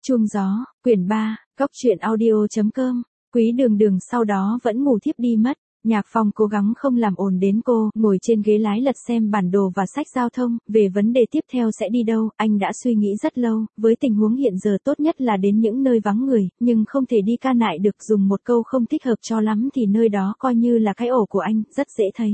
Chuông gió, quyển 3, góc truyện audio.com. Quý Đường Đường sau đó vẫn ngủ thiếp đi mất. Nhạc Phong cố gắng không làm ồn đến cô, ngồi trên ghế lái lật xem bản đồ và sách giao thông, về vấn đề tiếp theo sẽ đi đâu, anh đã suy nghĩ rất lâu, với tình huống hiện giờ tốt nhất là đến những nơi vắng người, nhưng không thể đi ca nại được, dùng một câu không thích hợp cho lắm thì nơi đó coi như là cái ổ của anh, rất dễ thấy.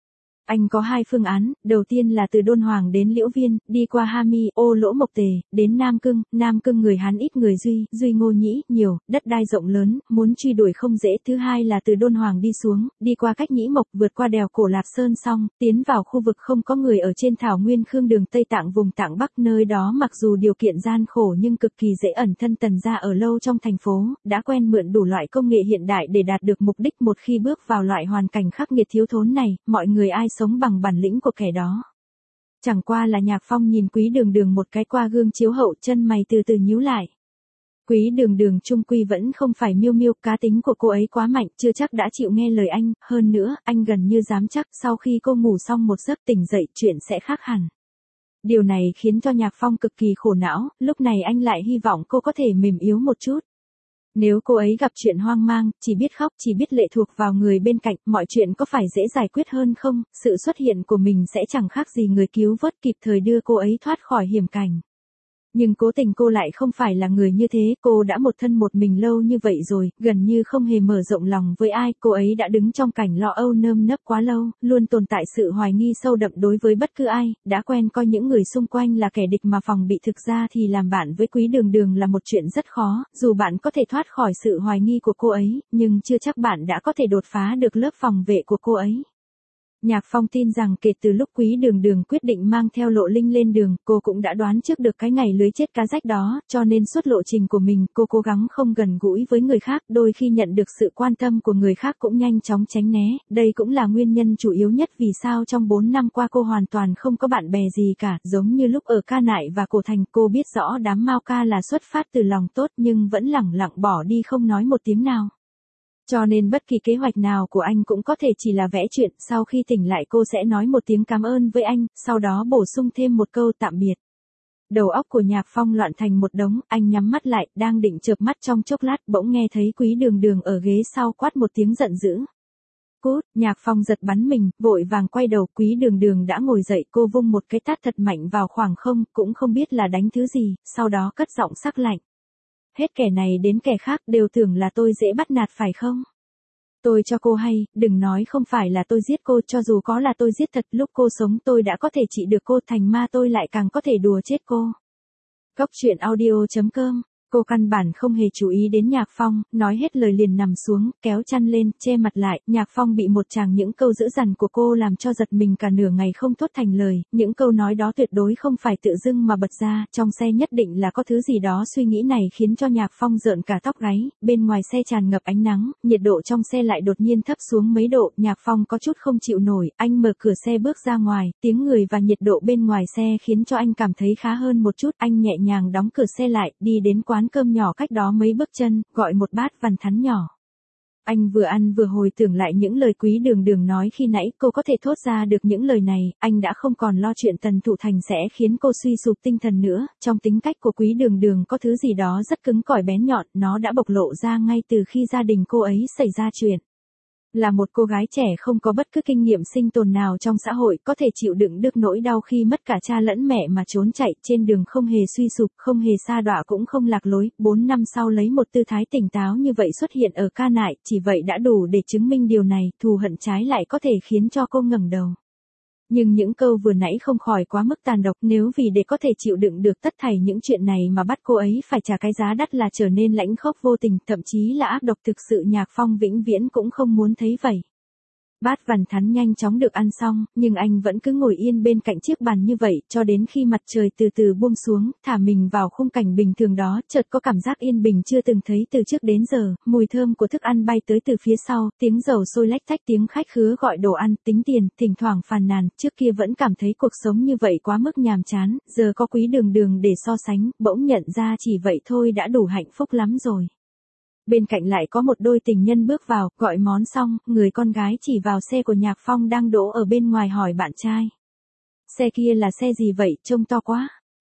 Anh có hai phương án, đầu tiên là từ Đôn Hoàng đến Liễu Viên, đi qua Ha Mi, Ô Lỗ Mộc Tề, đến Nam Cưng người Hán ít người Duy Ngô Nhĩ, nhiều, đất đai rộng lớn, muốn truy đuổi không dễ. Thứ hai là từ Đôn Hoàng đi xuống, đi qua cách Nhĩ Mộc, vượt qua đèo Cổ Lạp Sơn xong, tiến vào khu vực không có người ở trên thảo nguyên Khương Đường Tây Tạng vùng Tạng Bắc, nơi đó mặc dù điều kiện gian khổ nhưng cực kỳ dễ ẩn thân. Tần gia ở lâu trong thành phố, đã quen mượn đủ loại công nghệ hiện đại để đạt được mục đích. Một khi bước vào loại hoàn cảnh khắc nghiệt thiếu thốn này, mọi người ai sống bằng bản lĩnh của kẻ đó. Chẳng qua là Nhạc Phong nhìn Quý Đường Đường một cái qua gương chiếu hậu, chân mày từ từ nhíu lại. Quý Đường Đường chung quy vẫn không phải Miêu Miêu, cá tính của cô ấy quá mạnh, chưa chắc đã chịu nghe lời anh, hơn nữa, anh gần như dám chắc sau khi cô ngủ xong một giấc tỉnh dậy chuyện sẽ khác hẳn. Điều này khiến cho Nhạc Phong cực kỳ khổ não, lúc này anh lại hy vọng cô có thể mềm yếu một chút. Nếu cô ấy gặp chuyện hoang mang, chỉ biết khóc, chỉ biết lệ thuộc vào người bên cạnh, mọi chuyện có phải dễ giải quyết hơn không? Sự xuất hiện của mình sẽ chẳng khác gì người cứu vớt, kịp thời đưa cô ấy thoát khỏi hiểm cảnh. Nhưng cố tình cô lại không phải là người như thế, cô đã một thân một mình lâu như vậy rồi, gần như không hề mở rộng lòng với ai, cô ấy đã đứng trong cảnh lo âu nơm nớp quá lâu, luôn tồn tại sự hoài nghi sâu đậm đối với bất cứ ai, đã quen coi những người xung quanh là kẻ địch mà phòng bị. Thực ra thì làm bạn với Quý Đường Đường là một chuyện rất khó, dù bạn có thể thoát khỏi sự hoài nghi của cô ấy, nhưng chưa chắc bạn đã có thể đột phá được lớp phòng vệ của cô ấy. Nhạc Phong tin rằng kể từ lúc Quý Đường Đường quyết định mang theo Lộ Linh lên đường, cô cũng đã đoán trước được cái ngày lưới chết cá rách đó, cho nên suốt lộ trình của mình, cô cố gắng không gần gũi với người khác, đôi khi nhận được sự quan tâm của người khác cũng nhanh chóng tránh né, đây cũng là nguyên nhân chủ yếu nhất vì sao trong 4 năm qua cô hoàn toàn không có bạn bè gì cả, giống như lúc ở Ca Nại và Cổ Thành, cô biết rõ đám Mao Ca là xuất phát từ lòng tốt nhưng vẫn lẳng lặng bỏ đi không nói một tiếng nào. Cho nên bất kỳ kế hoạch nào của anh cũng có thể chỉ là vẽ chuyện, sau khi tỉnh lại cô sẽ nói một tiếng cảm ơn với anh, sau đó bổ sung thêm một câu tạm biệt. Đầu óc của Nhạc Phong loạn thành một đống, anh nhắm mắt lại, đang định chợp mắt trong chốc lát, bỗng nghe thấy Quý Đường Đường ở ghế sau quát một tiếng giận dữ. Cút, Nhạc Phong giật bắn mình, vội vàng quay đầu, Quý Đường Đường đã ngồi dậy, cô vung một cái tát thật mạnh vào khoảng không, cũng không biết là đánh thứ gì, sau đó cất giọng sắc lạnh. Hết kẻ này đến kẻ khác đều tưởng là tôi dễ bắt nạt phải không? Tôi cho cô hay, đừng nói không phải là tôi giết cô, cho dù có là tôi giết thật, lúc cô sống tôi đã có thể trị được cô, thành ma tôi lại càng có thể đùa chết cô. Góc truyện audio.com. Cô căn bản không hề chú ý đến Nhạc Phong, nói hết lời liền nằm xuống, kéo chăn lên, che mặt lại. Nhạc Phong bị một tràng những câu dữ dằn của cô làm cho giật mình cả nửa ngày không thốt thành lời, những câu nói đó tuyệt đối không phải tự dưng mà bật ra, trong xe nhất định là có thứ gì đó. Suy nghĩ này khiến cho Nhạc Phong rợn cả tóc gáy, bên ngoài xe tràn ngập ánh nắng, nhiệt độ trong xe lại đột nhiên thấp xuống mấy độ, Nhạc Phong có chút không chịu nổi, anh mở cửa xe bước ra ngoài, tiếng người và nhiệt độ bên ngoài xe khiến cho anh cảm thấy khá hơn một chút, anh nhẹ nhàng đóng cửa xe lại, đi đến quán cơm nhỏ cách đó mấy bước chân, gọi một bát vằn thắn nhỏ. Anh vừa ăn vừa hồi tưởng lại những lời Quý Đường Đường nói khi nãy, cô có thể thốt ra được những lời này, anh đã không còn lo chuyện Tần Thụ Thành sẽ khiến cô suy sụp tinh thần nữa, trong tính cách của Quý Đường Đường có thứ gì đó rất cứng cỏi bén nhọn, nó đã bộc lộ ra ngay từ khi gia đình cô ấy xảy ra chuyện. Là một cô gái trẻ không có bất cứ kinh nghiệm sinh tồn nào trong xã hội, có thể chịu đựng được nỗi đau khi mất cả cha lẫn mẹ mà trốn chạy, trên đường không hề suy sụp, không hề sa đọa cũng không lạc lối, 4 năm sau lấy một tư thái tỉnh táo như vậy xuất hiện ở Ca Nại, chỉ vậy đã đủ để chứng minh điều này, thù hận trái lại có thể khiến cho cô ngẩng đầu. Nhưng những câu vừa nãy không khỏi quá mức tàn độc, nếu vì để có thể chịu đựng được tất thảy những chuyện này mà bắt cô ấy phải trả cái giá đắt là trở nên lãnh khốc vô tình, thậm chí là ác độc, thực sự Nhạc Phong vĩnh viễn cũng không muốn thấy vậy. Bát vằn thắn nhanh chóng được ăn xong, nhưng anh vẫn cứ ngồi yên bên cạnh chiếc bàn như vậy, cho đến khi mặt trời từ từ buông xuống, thả mình vào khung cảnh bình thường đó, chợt có cảm giác yên bình chưa từng thấy từ trước đến giờ, mùi thơm của thức ăn bay tới từ phía sau, tiếng dầu sôi lách tách, tiếng khách khứa gọi đồ ăn, tính tiền, thỉnh thoảng phàn nàn, trước kia vẫn cảm thấy cuộc sống như vậy quá mức nhàm chán, giờ có Quý Đường Đường để so sánh, bỗng nhận ra chỉ vậy thôi đã đủ hạnh phúc lắm rồi. Bên cạnh lại có một đôi tình nhân bước vào, gọi món xong, người con gái chỉ vào xe của Nhạc Phong đang đỗ ở bên ngoài hỏi bạn trai. Xe kia là xe gì vậy, trông to quá.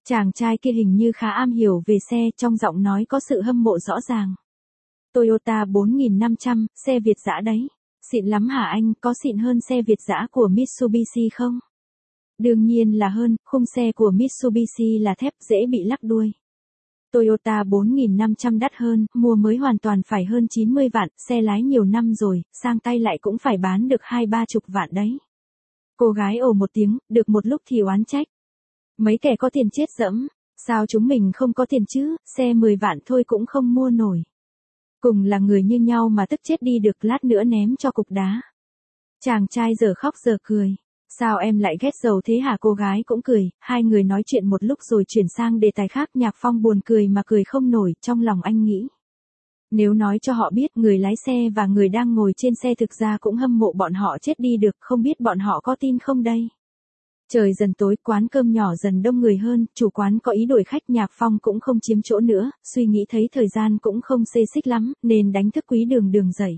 Chàng trai kia hình như khá am hiểu về xe, trong giọng nói có sự hâm mộ rõ ràng. Toyota 4500, xe Việt dã đấy. Xịn lắm hả anh, có xịn hơn xe Việt dã của Mitsubishi không? Đương nhiên là hơn, khung xe của Mitsubishi là thép dễ bị lắc đuôi. Toyota 4500 đắt hơn, mua mới hoàn toàn phải hơn 90 vạn, xe lái nhiều năm rồi, sang tay lại cũng phải bán được 20-30 vạn đấy. Cô gái ồ một tiếng, được một lúc thì oán trách. Mấy kẻ có tiền chết dẫm, sao chúng mình không có tiền chứ, xe 10 vạn thôi cũng không mua nổi. Cùng là người như nhau mà tức chết đi được, lát nữa ném cho cục đá. Chàng trai giờ khóc giờ cười. Sao em lại ghét giàu thế hả? Cô gái cũng cười, hai người nói chuyện một lúc rồi chuyển sang đề tài khác. Nhạc Phong buồn cười mà cười không nổi, trong lòng anh nghĩ. Nếu nói cho họ biết người lái xe và người đang ngồi trên xe thực ra cũng hâm mộ bọn họ chết đi được, không biết bọn họ có tin không đây? Trời dần tối, quán cơm nhỏ dần đông người hơn, chủ quán có ý đổi khách. Nhạc Phong cũng không chiếm chỗ nữa, suy nghĩ thấy thời gian cũng không xê xích lắm, nên đánh thức Quý Đường Đường dậy.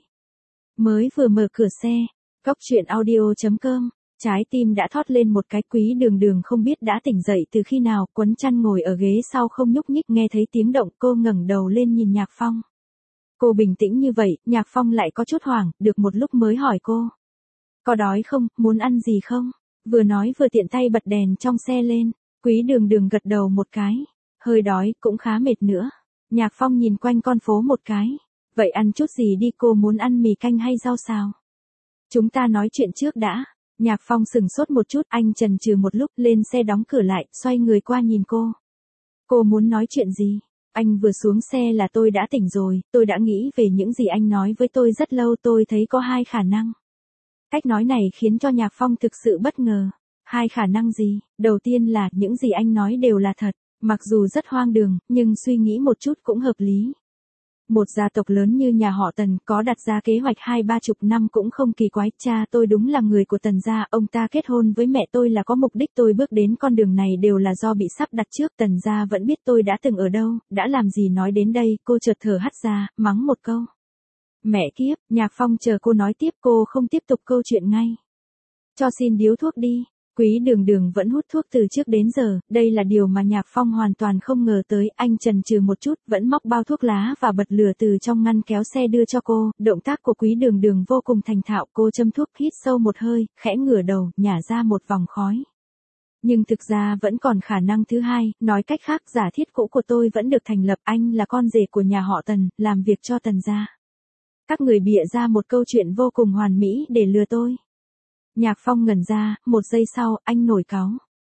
Mới vừa mở cửa xe, Cóc truyện audio.com, trái tim đã thót lên một cái. Quý Đường Đường không biết đã tỉnh dậy từ khi nào, quấn chăn ngồi ở ghế sau không nhúc nhích. Nghe thấy tiếng động, cô ngẩng đầu lên nhìn Nhạc Phong. Cô bình tĩnh như vậy, Nhạc Phong lại có chút hoảng, được một lúc mới hỏi cô. Có đói không, muốn ăn gì không? Vừa nói vừa tiện tay bật đèn trong xe lên. Quý Đường Đường gật đầu một cái. Hơi đói, cũng khá mệt nữa. Nhạc Phong nhìn quanh con phố một cái. Vậy ăn chút gì đi, cô muốn ăn mì canh hay rau xào? Chúng ta nói chuyện trước đã. Nhạc Phong sừng sốt một chút, anh chần chừ một lúc, lên xe đóng cửa lại, xoay người qua nhìn cô. Cô muốn nói chuyện gì? Anh vừa xuống xe là tôi đã tỉnh rồi, tôi đã nghĩ về những gì anh nói với tôi rất lâu, tôi thấy có hai khả năng. Cách nói này khiến cho Nhạc Phong thực sự bất ngờ. Hai khả năng gì? Đầu tiên là, những gì anh nói đều là thật, mặc dù rất hoang đường, nhưng suy nghĩ một chút cũng hợp lý. Một gia tộc lớn như nhà họ Tần có đặt ra kế hoạch 20-30 năm cũng không kỳ quái. Cha tôi đúng là người của Tần gia, ông ta kết hôn với mẹ tôi là có mục đích, tôi bước đến con đường này đều là do bị sắp đặt trước. Tần gia vẫn biết tôi đã từng ở đâu, đã làm gì. Nói đến đây, cô chợt thở hắt ra, mắng một câu. Mẹ kiếp. Nhạc Phong chờ cô nói tiếp, cô không tiếp tục câu chuyện ngay. Cho xin điếu thuốc đi. Quý Đường Đường vẫn hút thuốc từ trước đến giờ, đây là điều mà Nhạc Phong hoàn toàn không ngờ tới. Anh chần chừ một chút, vẫn móc bao thuốc lá và bật lửa từ trong ngăn kéo xe đưa cho cô. Động tác của Quý Đường Đường vô cùng thành thạo, cô châm thuốc, hít sâu một hơi, khẽ ngửa đầu, nhả ra một vòng khói. Nhưng thực ra vẫn còn khả năng thứ hai, nói cách khác, giả thiết cũ của tôi vẫn được thành lập. Anh là con rể của nhà họ Tần, làm việc cho Tần gia. Các người bịa ra một câu chuyện vô cùng hoàn mỹ để lừa tôi. Nhạc Phong ngẩn ra, một giây sau, anh nổi cáu.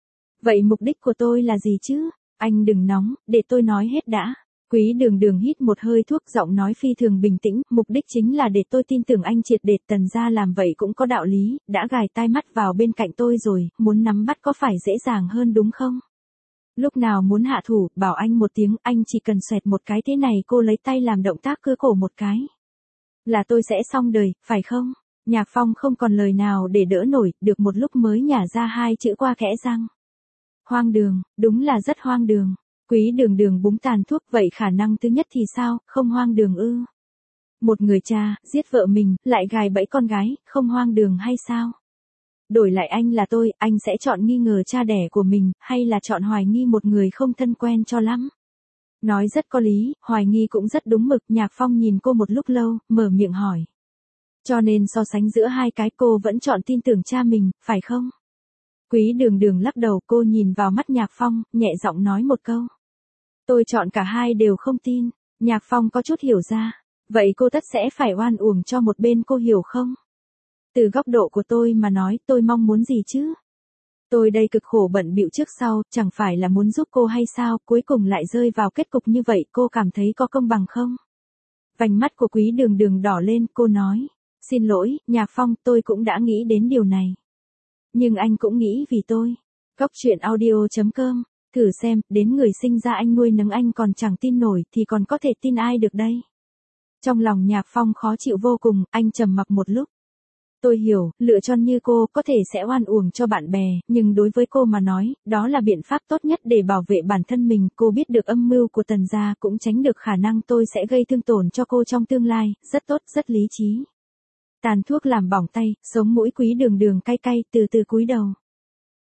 Vậy mục đích của tôi là gì chứ? Anh đừng nóng, để tôi nói hết đã. Quý Đường Đường hít một hơi thuốc, giọng nói phi thường bình tĩnh, mục đích chính là để tôi tin tưởng anh triệt để. Tần gia làm vậy cũng có đạo lý, đã gài tai mắt vào bên cạnh tôi rồi, muốn nắm bắt có phải dễ dàng hơn đúng không? Lúc nào muốn hạ thủ, bảo anh một tiếng, anh chỉ cần xoẹt một cái thế này. Cô lấy tay làm động tác cưa cổ một cái. Là tôi sẽ xong đời, phải không? Nhạc Phong không còn lời nào để đỡ nổi, được một lúc mới nhả ra hai chữ qua kẽ răng. Hoang đường, đúng là rất hoang đường. Quý Đường Đường búng tàn thuốc, vậy khả năng thứ nhất thì sao, không hoang đường ư? Một người cha, giết vợ mình, lại gài bẫy con gái, không hoang đường hay sao? Đổi lại anh là tôi, anh sẽ chọn nghi ngờ cha đẻ của mình, hay là chọn hoài nghi một người không thân quen cho lắm? Nói rất có lý, hoài nghi cũng rất đúng mực. Nhạc Phong nhìn cô một lúc lâu, mở miệng hỏi. Cho nên so sánh giữa hai cái, cô vẫn chọn tin tưởng cha mình, phải không? Quý Đường Đường lắc đầu, cô nhìn vào mắt Nhạc Phong, nhẹ giọng nói một câu. Tôi chọn cả hai đều không tin. Nhạc Phong có chút hiểu ra. Vậy cô tất sẽ phải oan uổng cho một bên, cô hiểu không? Từ góc độ của tôi mà nói, tôi mong muốn gì chứ? Tôi đây cực khổ bận bịu trước sau, chẳng phải là muốn giúp cô hay sao, cuối cùng lại rơi vào kết cục như vậy, cô cảm thấy có công bằng không? Vành mắt của Quý Đường Đường đỏ lên, cô nói. Xin lỗi, Nhạc Phong, tôi cũng đã nghĩ đến điều này. Nhưng anh cũng nghĩ vì tôi. Cóc truyện audio.com, thử xem, đến người sinh ra anh nuôi nấng anh còn chẳng tin nổi thì còn có thể tin ai được đây? Trong lòng Nhạc Phong khó chịu vô cùng, anh trầm mặc một lúc. Tôi hiểu, lựa chọn như cô có thể sẽ oan uổng cho bạn bè, nhưng đối với cô mà nói, đó là biện pháp tốt nhất để bảo vệ bản thân mình. Cô biết được âm mưu của Tần gia, cũng tránh được khả năng tôi sẽ gây thương tổn cho cô trong tương lai, rất tốt, rất lý trí. Tàn thuốc làm bỏng tay, sống mũi Quý Đường Đường cay cay, từ từ cúi đầu.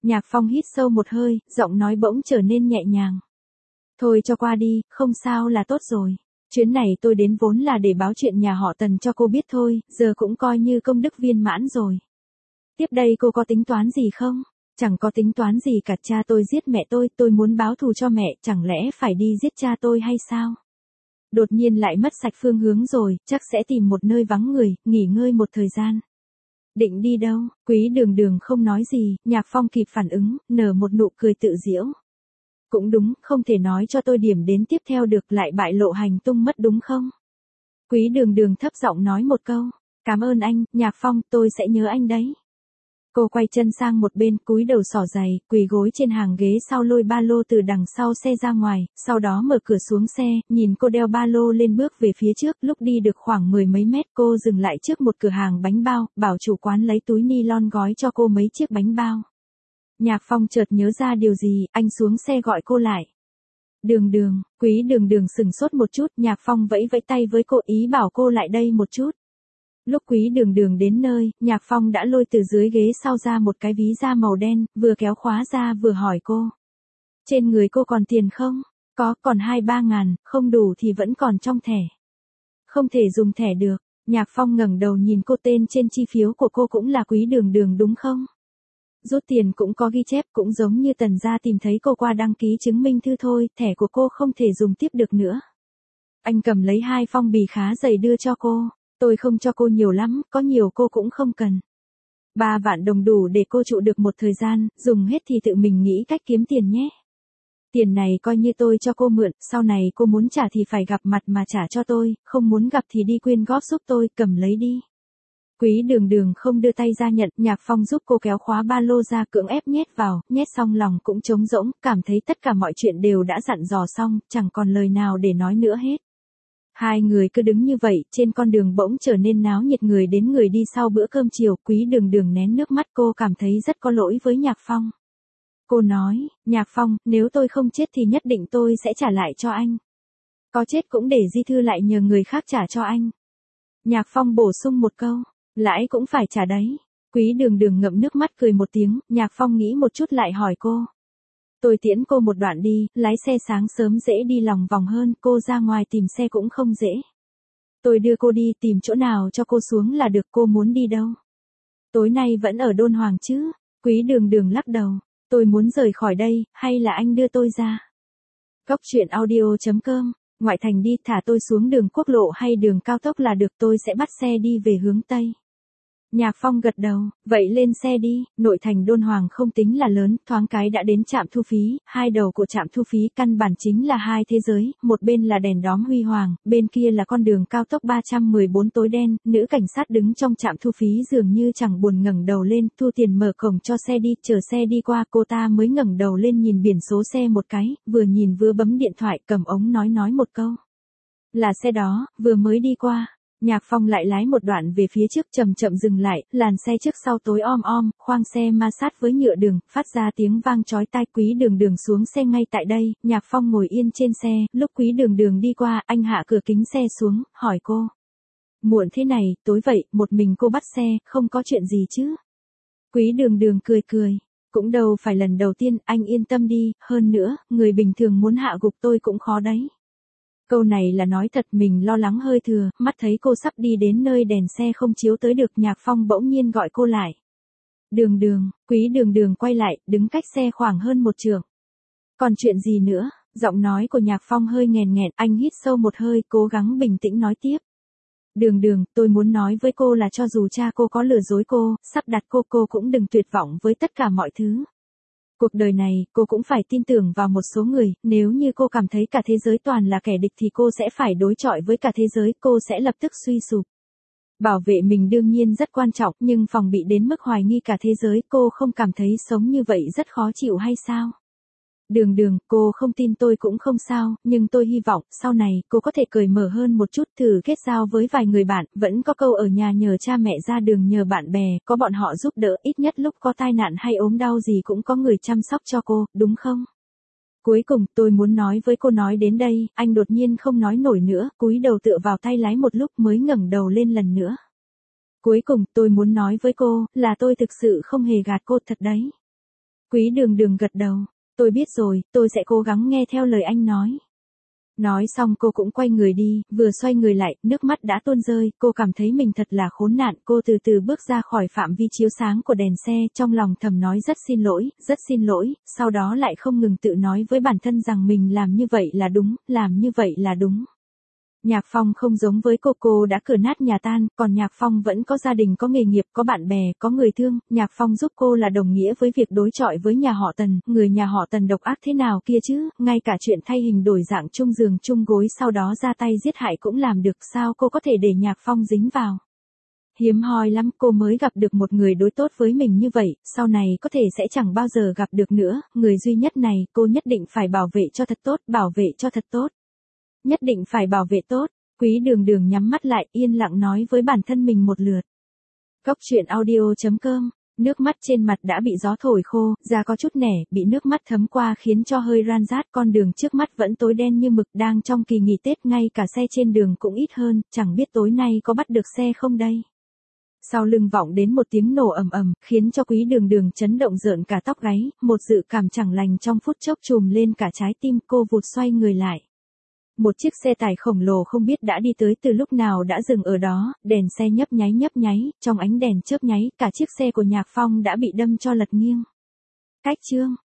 Nhạc Phong hít sâu một hơi, giọng nói bỗng trở nên nhẹ nhàng. Thôi cho qua đi, không sao là tốt rồi. Chuyến này tôi đến vốn là để báo chuyện nhà họ Tần cho cô biết thôi, giờ cũng coi như công đức viên mãn rồi. Tiếp đây cô có tính toán gì không? Chẳng có tính toán gì cả, cha tôi giết mẹ tôi muốn báo thù cho mẹ, chẳng lẽ phải đi giết cha tôi hay sao? Đột nhiên lại mất sạch phương hướng rồi, chắc sẽ tìm một nơi vắng người, nghỉ ngơi một thời gian. Định đi đâu? Quý Đường Đường không nói gì, Nhạc Phong kịp phản ứng, nở một nụ cười tự giễu. Cũng đúng, không thể nói cho tôi điểm đến tiếp theo được, lại bại lộ hành tung mất đúng không? Quý Đường Đường thấp giọng nói một câu. Cảm ơn anh, Nhạc Phong, tôi sẽ nhớ anh đấy. Cô quay chân sang một bên, cúi đầu xỏ giày, quỳ gối trên hàng ghế sau lôi ba lô từ đằng sau xe ra ngoài, sau đó mở cửa xuống xe, nhìn cô đeo ba lô lên bước về phía trước, lúc đi được khoảng 10 mấy mét cô dừng lại trước một cửa hàng bánh bao, bảo chủ quán lấy túi ni lon gói cho cô mấy chiếc bánh bao. Nhạc Phong chợt nhớ ra điều gì, anh xuống xe gọi cô lại. Đường Đường, Quý Đường Đường sừng sốt một chút, Nhạc Phong vẫy vẫy tay với cô ý bảo cô lại đây một chút. Lúc Quý Đường Đường đến nơi, Nhạc Phong đã lôi từ dưới ghế sau ra một cái ví da màu đen, vừa kéo khóa ra vừa hỏi cô. Trên người cô còn tiền không? Có, còn 2-3 ngàn, không đủ thì vẫn còn trong thẻ. Không thể dùng thẻ được. Nhạc Phong ngẩng đầu nhìn cô, tên trên chi phiếu của cô cũng là Quý Đường Đường đúng không? Rút tiền cũng có ghi chép, cũng giống như Tần gia tìm thấy cô qua đăng ký chứng minh thư thôi, thẻ của cô không thể dùng tiếp được nữa. Anh cầm lấy 2 phong bì khá dày đưa cho cô. Tôi không cho cô nhiều lắm, có nhiều cô cũng không cần. 3 vạn đồng đủ để cô trụ được một thời gian, dùng hết thì tự mình nghĩ cách kiếm tiền nhé. Tiền này coi như tôi cho cô mượn, sau này cô muốn trả thì phải gặp mặt mà trả cho tôi, không muốn gặp thì đi quyên góp giúp tôi, cầm lấy đi. Quý Đường Đường không đưa tay ra nhận, Nhạc Phong giúp cô kéo khóa ba lô ra, cưỡng ép nhét vào, nhét xong lòng cũng trống rỗng, cảm thấy tất cả mọi chuyện đều đã dặn dò xong, chẳng còn lời nào để nói nữa hết. Hai người cứ đứng như vậy, trên con đường bỗng trở nên náo nhiệt, người đến người đi. Sau bữa cơm chiều, Quý Đường Đường nén nước mắt, cô cảm thấy rất có lỗi với Nhạc Phong. Cô nói, Nhạc Phong, nếu tôi không chết thì nhất định tôi sẽ trả lại cho anh. Có chết cũng để di thư lại nhờ người khác trả cho anh. Nhạc Phong bổ sung một câu, lãi cũng phải trả đấy. Quý Đường Đường ngậm nước mắt cười một tiếng, Nhạc Phong nghĩ một chút lại hỏi cô. Tôi tiễn cô một đoạn đi, lái xe sáng sớm dễ đi lòng vòng hơn, cô ra ngoài tìm xe cũng không dễ. Tôi đưa cô đi, tìm chỗ nào cho cô xuống là được, cô muốn đi đâu? Tối nay vẫn ở Đôn Hoàng chứ? Quý Đường Đường lắc đầu, tôi muốn rời khỏi đây, hay là anh đưa tôi ra? Góc truyện audio.com, ngoại thành đi, thả tôi xuống đường quốc lộ hay đường cao tốc là được, tôi sẽ bắt xe đi về hướng Tây. Nhạc Phong gật đầu, vậy lên xe đi. Nội thành Đôn Hoàng không tính là lớn, thoáng cái đã đến trạm thu phí, hai đầu của trạm thu phí căn bản chính là hai thế giới, một bên là đèn đóm huy hoàng, bên kia là con đường cao tốc 314 tối đen, nữ cảnh sát đứng trong trạm thu phí dường như chẳng buồn ngẩng đầu lên, thu tiền mở cổng cho xe đi, chờ xe đi qua, cô ta mới ngẩng đầu lên nhìn biển số xe một cái, vừa nhìn vừa bấm điện thoại, cầm ống nói một câu. Là xe đó, vừa mới đi qua. Nhạc Phong lại lái một đoạn về phía trước, chậm chậm dừng lại, làn xe trước sau tối om, khoang xe ma sát với nhựa đường, phát ra tiếng vang chói tai. Quý Đường Đường xuống xe ngay tại đây, Nhạc Phong ngồi yên trên xe, lúc Quý Đường Đường đi qua, anh hạ cửa kính xe xuống, hỏi cô. Muộn thế này, tối vậy, một mình cô bắt xe, không có chuyện gì chứ? Quý Đường Đường cười, cũng đâu phải lần đầu tiên, anh yên tâm đi, hơn nữa, người bình thường muốn hạ gục tôi cũng khó đấy. Câu này là nói thật, mình lo lắng hơi thừa, mắt thấy cô sắp đi đến nơi đèn xe không chiếu tới được, Nhạc Phong bỗng nhiên gọi cô lại. Đường Đường, Quý Đường Đường quay lại, đứng cách xe khoảng hơn 1 trượng. Còn chuyện gì nữa? Giọng nói của Nhạc Phong hơi nghèn nghẹn, anh hít sâu một hơi, cố gắng bình tĩnh nói tiếp. Đường Đường, tôi muốn nói với cô là cho dù cha cô có lừa dối cô, sắp đặt cô cũng đừng tuyệt vọng với tất cả mọi thứ. Cuộc đời này, cô cũng phải tin tưởng vào một số người, nếu như cô cảm thấy cả thế giới toàn là kẻ địch thì cô sẽ phải đối chọi với cả thế giới, cô sẽ lập tức suy sụp. Bảo vệ mình đương nhiên rất quan trọng, nhưng phòng bị đến mức hoài nghi cả thế giới, cô không cảm thấy sống như vậy rất khó chịu hay sao? Đường Đường, cô không tin tôi cũng không sao, nhưng tôi hy vọng, sau này, cô có thể cởi mở hơn một chút, thử kết giao với vài người bạn, vẫn có câu ở nhà nhờ cha mẹ, ra đường nhờ bạn bè, có bọn họ giúp đỡ, ít nhất lúc có tai nạn hay ốm đau gì cũng có người chăm sóc cho cô, đúng không? Cuối cùng, tôi muốn nói với cô. Nói đến đây, anh đột nhiên không nói nổi nữa, cúi đầu tựa vào tay lái một lúc mới ngẩng đầu lên lần nữa. Cuối cùng, tôi muốn nói với cô, là tôi thực sự không hề gạt cô thật đấy. Quý Đường Đường gật đầu. Tôi biết rồi, tôi sẽ cố gắng nghe theo lời anh nói. Nói xong cô cũng quay người đi, vừa xoay người lại, nước mắt đã tuôn rơi, cô cảm thấy mình thật là khốn nạn, cô từ từ bước ra khỏi phạm vi chiếu sáng của đèn xe, trong lòng thầm nói rất xin lỗi, sau đó lại không ngừng tự nói với bản thân rằng mình làm như vậy là đúng, làm như vậy là đúng. Nhạc Phong không giống với cô đã cửa nát nhà tan, còn Nhạc Phong vẫn có gia đình, có nghề nghiệp, có bạn bè, có người thương, Nhạc Phong giúp cô là đồng nghĩa với việc đối chọi với nhà họ Tần, người nhà họ Tần độc ác thế nào kia chứ, ngay cả chuyện thay hình đổi dạng chung giường chung gối sau đó ra tay giết hại cũng làm được, sao cô có thể để Nhạc Phong dính vào. Hiếm hoi lắm cô mới gặp được một người đối tốt với mình như vậy, sau này có thể sẽ chẳng bao giờ gặp được nữa, người duy nhất này cô nhất định phải bảo vệ cho thật tốt, bảo vệ cho thật tốt. Nhất định phải bảo vệ tốt, Quý Đường Đường nhắm mắt lại yên lặng nói với bản thân mình một lượt. Cốc truyện audio.com, nước mắt trên mặt đã bị gió thổi khô, da có chút nẻ, bị nước mắt thấm qua khiến cho hơi ran rát, con đường trước mắt vẫn tối đen như mực, đang trong kỳ nghỉ Tết, ngay cả xe trên đường cũng ít hơn, chẳng biết tối nay có bắt được xe không đây. Sau lưng vọng đến một tiếng nổ ầm ầm, khiến cho Quý Đường Đường chấn động rợn cả tóc gáy, một dự cảm chẳng lành trong phút chốc trùm lên cả trái tim, cô vụt xoay người lại. Một chiếc xe tải khổng lồ không biết đã đi tới từ lúc nào đã dừng ở đó, đèn xe nhấp nháy, trong ánh đèn chớp nháy, cả chiếc xe của Nhạc Phong đã bị đâm cho lật nghiêng. Cách chương